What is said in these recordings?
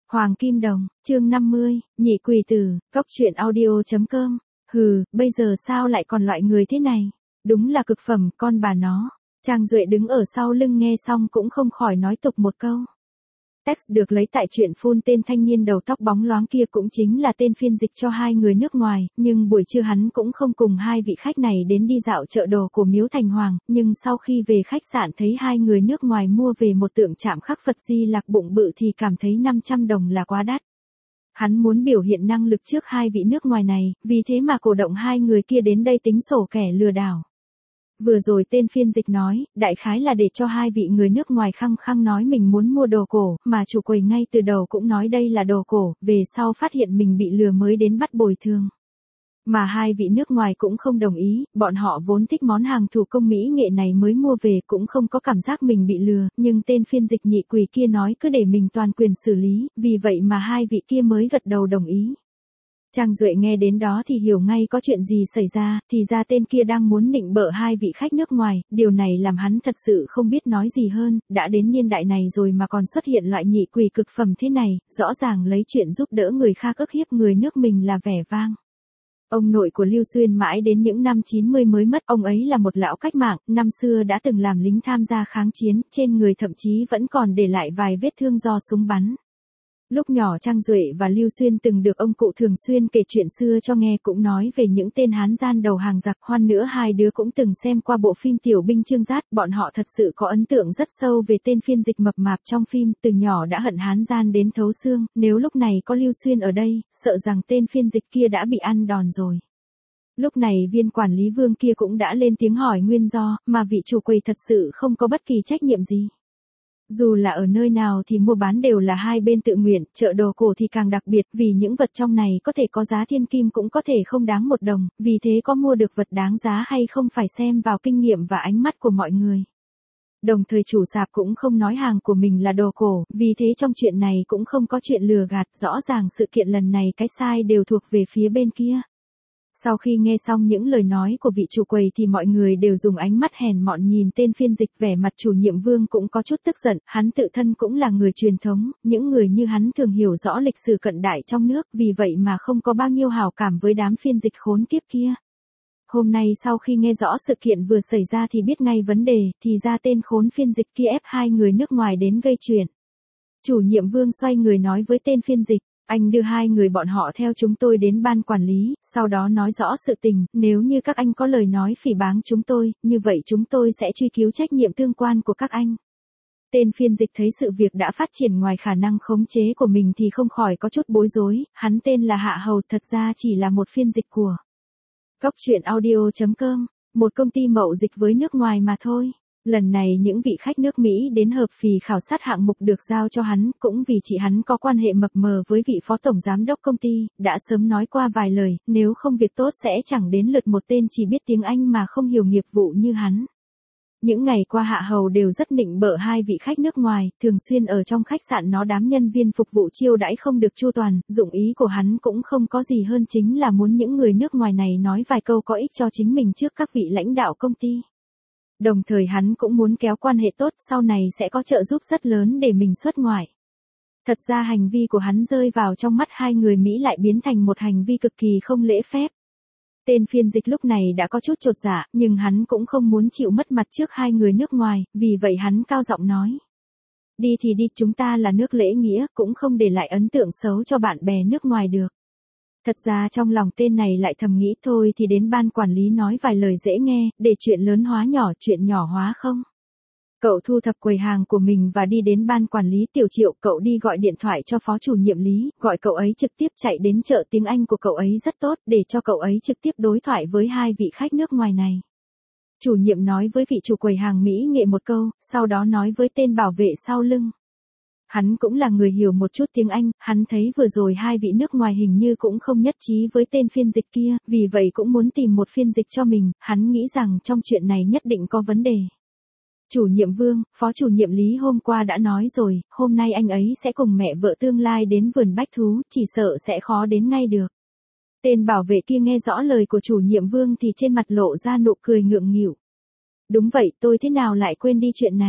Hoàng Kim Đồng, chương 50, nhị quỷ tử, cóc truyện audio.com. Hừ, bây giờ sao lại còn loại người thế này? Đúng là cực phẩm, con bà nó. Trang Duệ đứng ở sau lưng nghe xong cũng không khỏi nói tục một câu. Text được lấy tại truyện phun tên thanh niên đầu tóc bóng loáng kia cũng chính là tên phiên dịch cho hai người nước ngoài, nhưng buổi trưa hắn cũng không cùng hai vị khách này đến đi dạo chợ đồ của Miếu Thành Hoàng, nhưng sau khi về khách sạn thấy hai người nước ngoài mua về một tượng chạm khắc Phật Di Lặc bụng bự thì cảm thấy 500 đồng là quá đắt. Hắn muốn biểu hiện năng lực trước hai vị nước ngoài này, vì thế mà cổ động hai người kia đến đây tính sổ kẻ lừa đảo. Vừa rồi tên phiên dịch nói, đại khái là để cho hai vị người nước ngoài khăng khăng nói mình muốn mua đồ cổ, mà chủ quầy ngay từ đầu cũng nói đây là đồ cổ, về sau phát hiện mình bị lừa mới đến bắt bồi thường. Mà hai vị nước ngoài cũng không đồng ý, bọn họ vốn thích món hàng thủ công mỹ nghệ này mới mua về cũng không có cảm giác mình bị lừa, nhưng tên phiên dịch nhị quỷ kia nói cứ để mình toàn quyền xử lý, vì vậy mà hai vị kia mới gật đầu đồng ý. Trang Duệ nghe đến đó thì hiểu ngay có chuyện gì xảy ra, thì ra tên kia đang muốn nịnh bợ hai vị khách nước ngoài, điều này làm hắn thật sự không biết nói gì hơn, đã đến niên đại này rồi mà còn xuất hiện loại nhị quỷ cực phẩm thế này, rõ ràng lấy chuyện giúp đỡ người khác ức hiếp người nước mình là vẻ vang. Ông nội của Lưu Xuyên mãi đến những năm 90 mới mất, ông ấy là một lão cách mạng, năm xưa đã từng làm lính tham gia kháng chiến, trên người thậm chí vẫn còn để lại vài vết thương do súng bắn. Lúc nhỏ Trang Duệ và Lưu Xuyên từng được ông cụ thường xuyên kể chuyện xưa cho nghe, cũng nói về những tên Hán gian đầu hàng giặc, hoan nữa hai đứa cũng từng xem qua bộ phim Tiểu binh Trương Giát, bọn họ thật sự có ấn tượng rất sâu về tên phiên dịch mập mạp trong phim, từ nhỏ đã hận Hán gian đến thấu xương, nếu lúc này có Lưu Xuyên ở đây, sợ rằng tên phiên dịch kia đã bị ăn đòn rồi. Lúc này viên quản lý Vương kia cũng đã lên tiếng hỏi nguyên do, mà vị chủ quầy thật sự không có bất kỳ trách nhiệm gì. Dù là ở nơi nào thì mua bán đều là hai bên tự nguyện, chợ đồ cổ thì càng đặc biệt, vì những vật trong này có thể có giá thiên kim cũng có thể không đáng một đồng, vì thế có mua được vật đáng giá hay không phải xem vào kinh nghiệm và ánh mắt của mọi người. Đồng thời chủ sạp cũng không nói hàng của mình là đồ cổ, vì thế trong chuyện này cũng không có chuyện lừa gạt, rõ ràng sự kiện lần này cái sai đều thuộc về phía bên kia. Sau khi nghe xong những lời nói của vị chủ quầy thì mọi người đều dùng ánh mắt hèn mọn nhìn tên phiên dịch, vẻ mặt chủ nhiệm Vương cũng có chút tức giận, hắn tự thân cũng là người truyền thống, những người như hắn thường hiểu rõ lịch sử cận đại trong nước, vì vậy mà không có bao nhiêu hảo cảm với đám phiên dịch khốn kiếp kia. Hôm nay sau khi nghe rõ sự kiện vừa xảy ra thì biết ngay vấn đề, thì ra tên khốn phiên dịch kia ép hai người nước ngoài đến gây chuyện. Chủ nhiệm Vương xoay người nói với tên phiên dịch. Anh đưa hai người bọn họ theo chúng tôi đến ban quản lý, sau đó nói rõ sự tình, nếu như các anh có lời nói phỉ báng chúng tôi, như vậy chúng tôi sẽ truy cứu trách nhiệm tương quan của các anh. Tên phiên dịch thấy sự việc đã phát triển ngoài khả năng khống chế của mình thì không khỏi có chút bối rối, hắn tên là Hạ Hầu, thật ra chỉ là một phiên dịch của cóc truyện audio.com, một công ty mậu dịch với nước ngoài mà thôi. Lần này những vị khách nước Mỹ đến hợp phì khảo sát hạng mục được giao cho hắn, cũng vì chị hắn có quan hệ mập mờ với vị phó tổng giám đốc công ty, đã sớm nói qua vài lời, nếu không việc tốt sẽ chẳng đến lượt một tên chỉ biết tiếng Anh mà không hiểu nghiệp vụ như hắn. Những ngày qua Hạ Hầu đều rất nịnh bợ hai vị khách nước ngoài, thường xuyên ở trong khách sạn nó đám nhân viên phục vụ chiêu đãi không được chu toàn, dụng ý của hắn cũng không có gì hơn chính là muốn những người nước ngoài này nói vài câu có ích cho chính mình trước các vị lãnh đạo công ty. Đồng thời hắn cũng muốn kéo quan hệ tốt, sau này sẽ có trợ giúp rất lớn để mình xuất ngoại. Thật ra hành vi của hắn rơi vào trong mắt hai người Mỹ lại biến thành một hành vi cực kỳ không lễ phép. Tên phiên dịch lúc này đã có chút chột dạ, nhưng hắn cũng không muốn chịu mất mặt trước hai người nước ngoài, vì vậy hắn cao giọng nói. Đi thì đi, chúng ta là nước lễ nghĩa, cũng không để lại ấn tượng xấu cho bạn bè nước ngoài được. Thật ra trong lòng tên này lại thầm nghĩ thôi thì đến ban quản lý nói vài lời dễ nghe, để chuyện lớn hóa nhỏ, chuyện nhỏ hóa không. Cậu thu thập quầy hàng của mình và đi đến ban quản lý Tiểu Triệu, cậu đi gọi điện thoại cho phó chủ nhiệm Lý, gọi cậu ấy trực tiếp chạy đến chợ, tiếng Anh của cậu ấy rất tốt, để cho cậu ấy trực tiếp đối thoại với hai vị khách nước ngoài này. Chủ nhiệm nói với vị chủ quầy hàng Mỹ nghệ một câu, sau đó nói với tên bảo vệ sau lưng. Hắn cũng là người hiểu một chút tiếng Anh, hắn thấy vừa rồi hai vị nước ngoài hình như cũng không nhất trí với tên phiên dịch kia, vì vậy cũng muốn tìm một phiên dịch cho mình, hắn nghĩ rằng trong chuyện này nhất định có vấn đề. Chủ nhiệm Vương, phó chủ nhiệm Lý hôm qua đã nói rồi, hôm nay anh ấy sẽ cùng mẹ vợ tương lai đến vườn bách thú, chỉ sợ sẽ khó đến ngay được. Tên bảo vệ kia nghe rõ lời của chủ nhiệm Vương thì trên mặt lộ ra nụ cười ngượng nghịu. Đúng vậy, tôi thế nào lại quên đi chuyện này.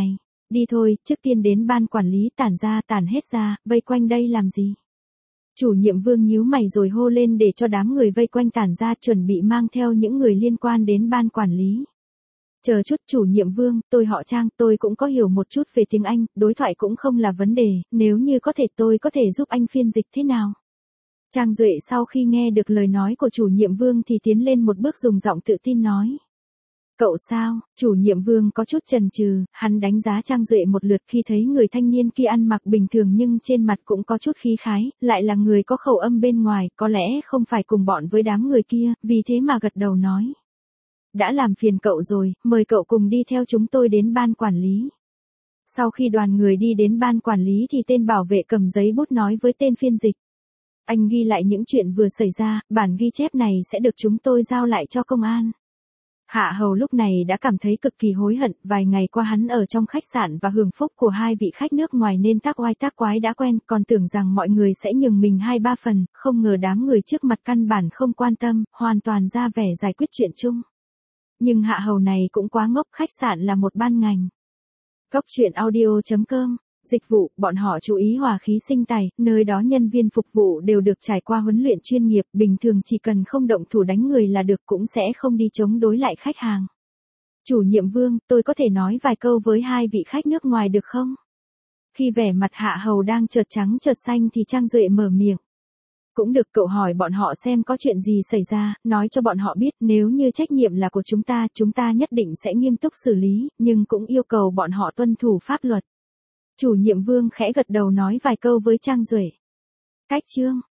Đi thôi, trước tiên đến ban quản lý, tản hết ra, vây quanh đây làm gì? Chủ nhiệm Vương nhíu mày rồi hô lên để cho đám người vây quanh tản ra, chuẩn bị mang theo những người liên quan đến ban quản lý. Chờ chút, chủ nhiệm Vương, tôi họ Trang, tôi cũng có hiểu một chút về tiếng Anh, đối thoại cũng không là vấn đề, nếu như có thể tôi có thể giúp anh phiên dịch thế nào? Trang Duệ sau khi nghe được lời nói của chủ nhiệm Vương thì tiến lên một bước dùng giọng tự tin nói. Cậu sao? Chủ nhiệm Vương có chút chần chừ, hắn đánh giá Trang Duệ một lượt khi thấy người thanh niên kia ăn mặc bình thường nhưng trên mặt cũng có chút khí khái, lại là người có khẩu âm bên ngoài, có lẽ không phải cùng bọn với đám người kia, vì thế mà gật đầu nói. Đã làm phiền cậu rồi, mời cậu cùng đi theo chúng tôi đến ban quản lý. Sau khi đoàn người đi đến ban quản lý thì tên bảo vệ cầm giấy bút nói với tên phiên dịch. Anh ghi lại những chuyện vừa xảy ra, bản ghi chép này sẽ được chúng tôi giao lại cho công an. Hạ Hầu lúc này đã cảm thấy cực kỳ hối hận, vài ngày qua hắn ở trong khách sạn và hưởng phúc của hai vị khách nước ngoài nên tác oai tác quái đã quen, còn tưởng rằng mọi người sẽ nhường mình 2-3 phần, không ngờ đám người trước mặt căn bản không quan tâm, hoàn toàn ra vẻ giải quyết chuyện chung. Nhưng Hạ Hầu này cũng quá ngốc, khách sạn là một ban ngành. Góc truyện audio.com. Dịch vụ, bọn họ chú ý hòa khí sinh tài, nơi đó nhân viên phục vụ đều được trải qua huấn luyện chuyên nghiệp, bình thường chỉ cần không động thủ đánh người là được, cũng sẽ không đi chống đối lại khách hàng. Chủ nhiệm Vương, tôi có thể nói vài câu với hai vị khách nước ngoài được không? Khi vẻ mặt Hạ Hầu đang chợt trắng chợt xanh thì Trang Duệ mở miệng. Cũng được, cậu hỏi bọn họ xem có chuyện gì xảy ra, nói cho bọn họ biết nếu như trách nhiệm là của chúng ta nhất định sẽ nghiêm túc xử lý, nhưng cũng yêu cầu bọn họ tuân thủ pháp luật. Chủ nhiệm Vương khẽ gật đầu nói vài câu với Trang Duệ. Cách chương